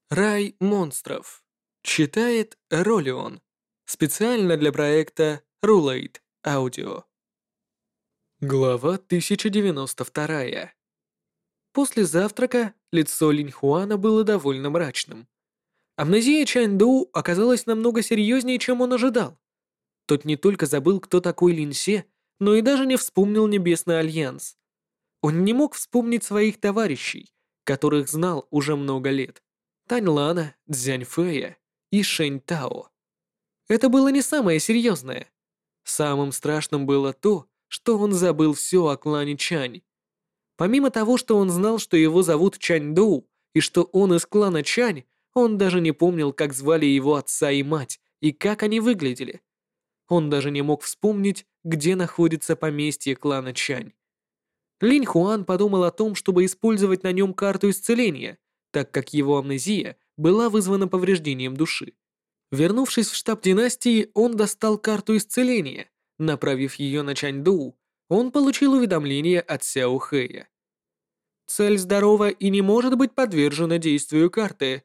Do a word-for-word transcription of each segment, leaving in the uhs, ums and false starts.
Рай монстров. Читает Ролион. Специально для проекта Rulate Audio. Глава тысяча девяносто два. После завтрака лицо Линьхуана было довольно мрачным. Амнезия Чаньдоу оказалась намного серьезнее, чем он ожидал. Тот не только забыл, кто такой Линьсе, но и даже не вспомнил Небесный Альянс. Он не мог вспомнить своих товарищей, которых знал уже много лет. Таньлана, Цзяньфэя и Шэнь Тао. Это было не самое серьезное. Самым страшным было то, что он забыл все о клане Чань. Помимо того, что он знал, что его зовут Чаньдоу, и что он из клана Чань, он даже не помнил, как звали его отца и мать, и как они выглядели. Он даже не мог вспомнить, где находится поместье клана Чань. Линь Хуан подумал о том, чтобы использовать на нем карту исцеления, так как его амнезия была вызвана повреждением души. Вернувшись в штаб династии, он достал карту исцеления. Направив ее на Чаньдоу, он получил уведомление от Сяо Хэя. Цель здорова и не может быть подвержена действию карты.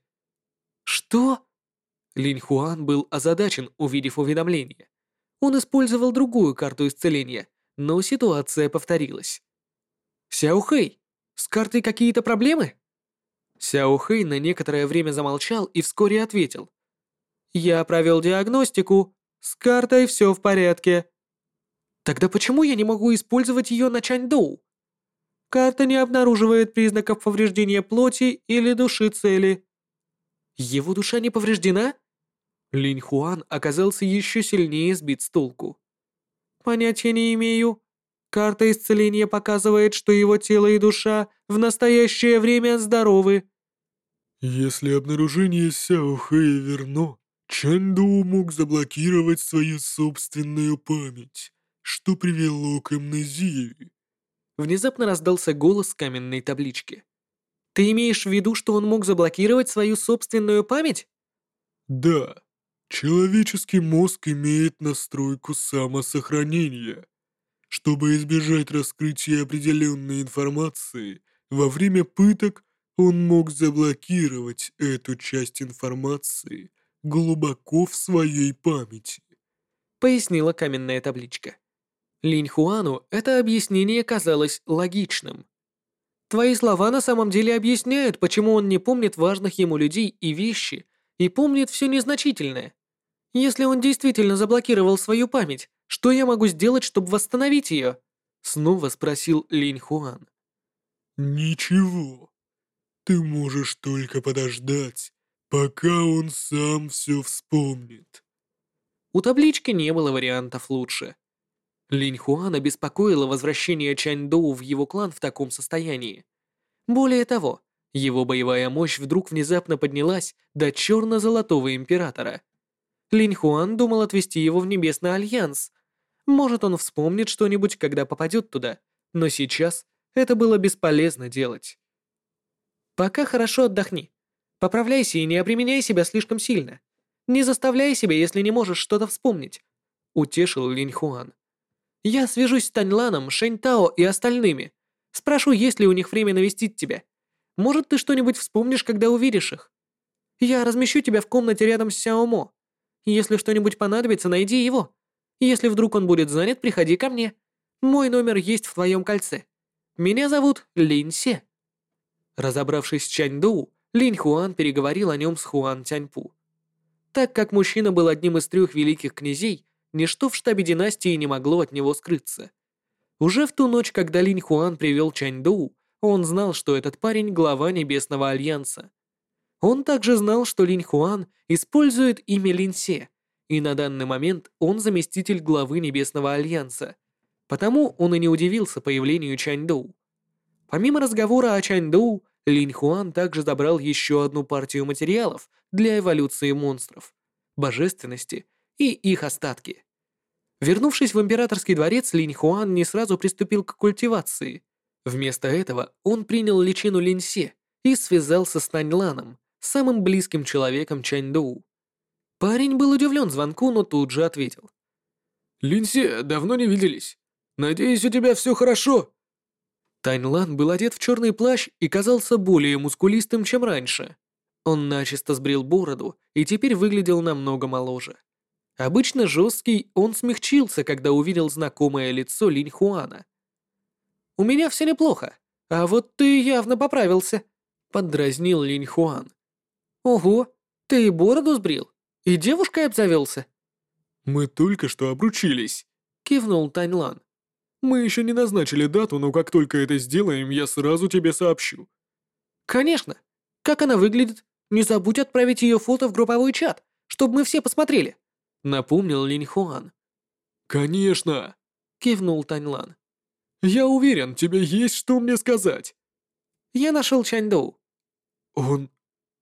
Что? Линь Хуан был озадачен, увидев уведомление. Он использовал другую карту исцеления, но ситуация повторилась. Сяо Хэй, с картой какие-то проблемы? Сяо Хэй на некоторое время замолчал и вскоре ответил. «Я провел диагностику. С картой все в порядке». «Тогда почему я не могу использовать ее на Чаньдоу?» «Карта не обнаруживает признаков повреждения плоти или души цели». «Его душа не повреждена?» Линь Хуан оказался еще сильнее сбит с толку. «Понятия не имею. Карта исцеления показывает, что его тело и душа в настоящее время здоровы». Если обнаружение Сяо Хэя верно, Чанду мог заблокировать свою собственную память, что привело к амнезии. Внезапно раздался голос с каменной таблички. «Ты имеешь в виду, что он мог заблокировать свою собственную память?» Да, человеческий мозг имеет настройку самосохранения. Чтобы избежать раскрытия определенной информации, во время пыток он мог заблокировать эту часть информации глубоко в своей памяти. Пояснила каменная табличка. Линь Хуану это объяснение казалось логичным. Твои слова на самом деле объясняют, почему он не помнит важных ему людей и вещи, и помнит все незначительное. Если он действительно заблокировал свою память, что я могу сделать, чтобы восстановить ее? Снова спросил Линь Хуан. Ничего. Ты можешь только подождать, пока он сам все вспомнит. У таблички не было вариантов лучше. Линь Хуана беспокоило возвращение Чаньдоу в его клан в таком состоянии. Более того, его боевая мощь вдруг внезапно поднялась до черно-золотого императора. Линь Хуан думал отвести его в Небесный Альянс. Может, он вспомнит что-нибудь, когда попадет туда, но сейчас это было бесполезно делать. Пока хорошо отдохни. Поправляйся и не обременяй себя слишком сильно. Не заставляй себя, если не можешь что-то вспомнить, утешил Линь Хуан. Я свяжусь с Таньланом, Шэнь Тао и остальными. Спрошу, есть ли у них время навестить тебя. Может, ты что-нибудь вспомнишь, когда увидишь их. Я размещу тебя в комнате рядом с Сяомо. Если что-нибудь понадобится, найди его. Если вдруг он будет занят, приходи ко мне. Мой номер есть в твоем кольце. Меня зовут Линь Се». Разобравшись с Чаньдоу, Линь Хуан переговорил о нем с Хуан Тяньпу. Так как мужчина был одним из трех великих князей, ничто в штабе династии не могло от него скрыться. Уже в ту ночь, когда Линь Хуан привел Чаньдоу, он знал, что этот парень глава Небесного Альянса. Он также знал, что Линь Хуан использует имя Линь Се, и на данный момент он заместитель главы Небесного Альянса. Потому он и не удивился появлению Чаньдоу. Помимо разговора о Чаньдоу, Линь Хуан также забрал еще одну партию материалов для эволюции монстров, божественности и их остатки. Вернувшись в императорский дворец, Линь Хуан не сразу приступил к культивации. Вместо этого он принял личину Линь Се и связался с Таньланом, самым близким человеком Чаньдоу. Парень был удивлен звонку, но тут же ответил. Линь Се, давно не виделись. Надеюсь, у тебя все хорошо. Таньлан был одет в черный плащ и казался более мускулистым, чем раньше. Он начисто сбрил бороду и теперь выглядел намного моложе. Обычно жесткий, он смягчился, когда увидел знакомое лицо Линь Хуана. «У меня все неплохо, а вот ты явно поправился», — поддразнил Линь Хуан. «Ого, ты и бороду сбрил? И девушкой обзавелся?» «Мы только что обручились», — кивнул Таньлан. «Мы еще не назначили дату, но как только это сделаем, я сразу тебе сообщу». «Конечно. Как она выглядит? Не забудь отправить ее фото в групповой чат, чтобы мы все посмотрели», — напомнил Линь Хуан. «Конечно!» — кивнул Таньлан. «Я уверен, тебе есть что мне сказать». «Я нашел Чаньдоу». «Он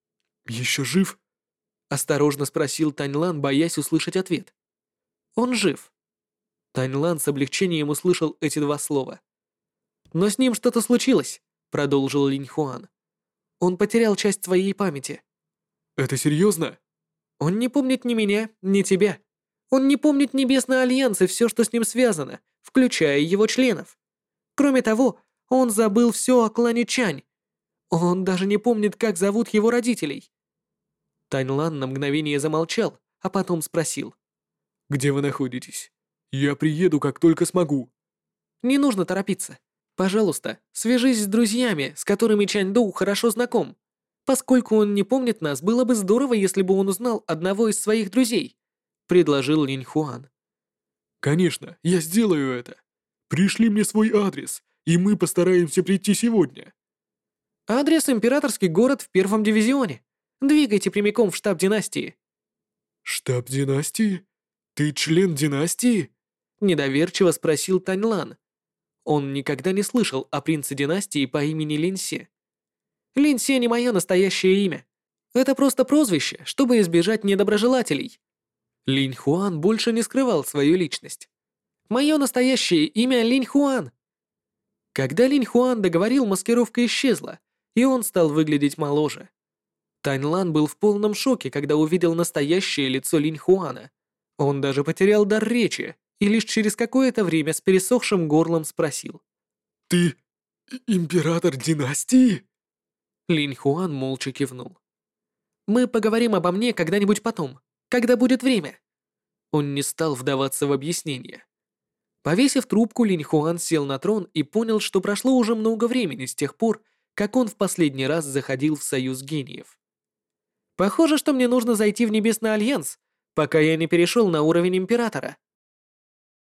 еще жив?» — осторожно спросил Таньлан, боясь услышать ответ. «Он жив». Таньлан с облегчением услышал эти два слова. «Но с ним что-то случилось», — продолжил Линь Хуан. «Он потерял часть своей памяти». «Это серьезно?» «Он не помнит ни меня, ни тебя. Он не помнит Небесный Альянс и все, что с ним связано, включая его членов. Кроме того, он забыл все о клане Чань. Он даже не помнит, как зовут его родителей». Таньлан на мгновение замолчал, а потом спросил. «Где вы находитесь? Я приеду, как только смогу». «Не нужно торопиться. Пожалуйста, свяжись с друзьями, с которыми Чаньдоу хорошо знаком. Поскольку он не помнит нас, было бы здорово, если бы он узнал одного из своих друзей», — предложил Линь Хуан. «Конечно, я сделаю это. Пришли мне свой адрес, и мы постараемся прийти сегодня». «Адрес — императорский город в первом дивизионе. Двигайте прямиком в штаб династии». «Штаб династии? Ты член династии?» — недоверчиво спросил Таньлан. Он никогда не слышал о принце династии по имени Линьсе. «Линьсе не мое настоящее имя. Это просто прозвище, чтобы избежать недоброжелателей». Линь Хуан больше не скрывал свою личность. «Мое настоящее имя Линь Хуан». Когда Линь Хуан договорил, маскировка исчезла, и он стал выглядеть моложе. Таньлан был в полном шоке, когда увидел настоящее лицо Линь Хуана. Он даже потерял дар речи и лишь через какое-то время с пересохшим горлом спросил. «Ты император династии?» Линь Хуан молча кивнул. «Мы поговорим обо мне когда-нибудь потом, когда будет время». Он не стал вдаваться в объяснения. Повесив трубку, Линь Хуан сел на трон и понял, что прошло уже много времени с тех пор, как он в последний раз заходил в Союз Гениев. «Похоже, что мне нужно зайти в Небесный Альянс, пока я не перешел на уровень Императора»,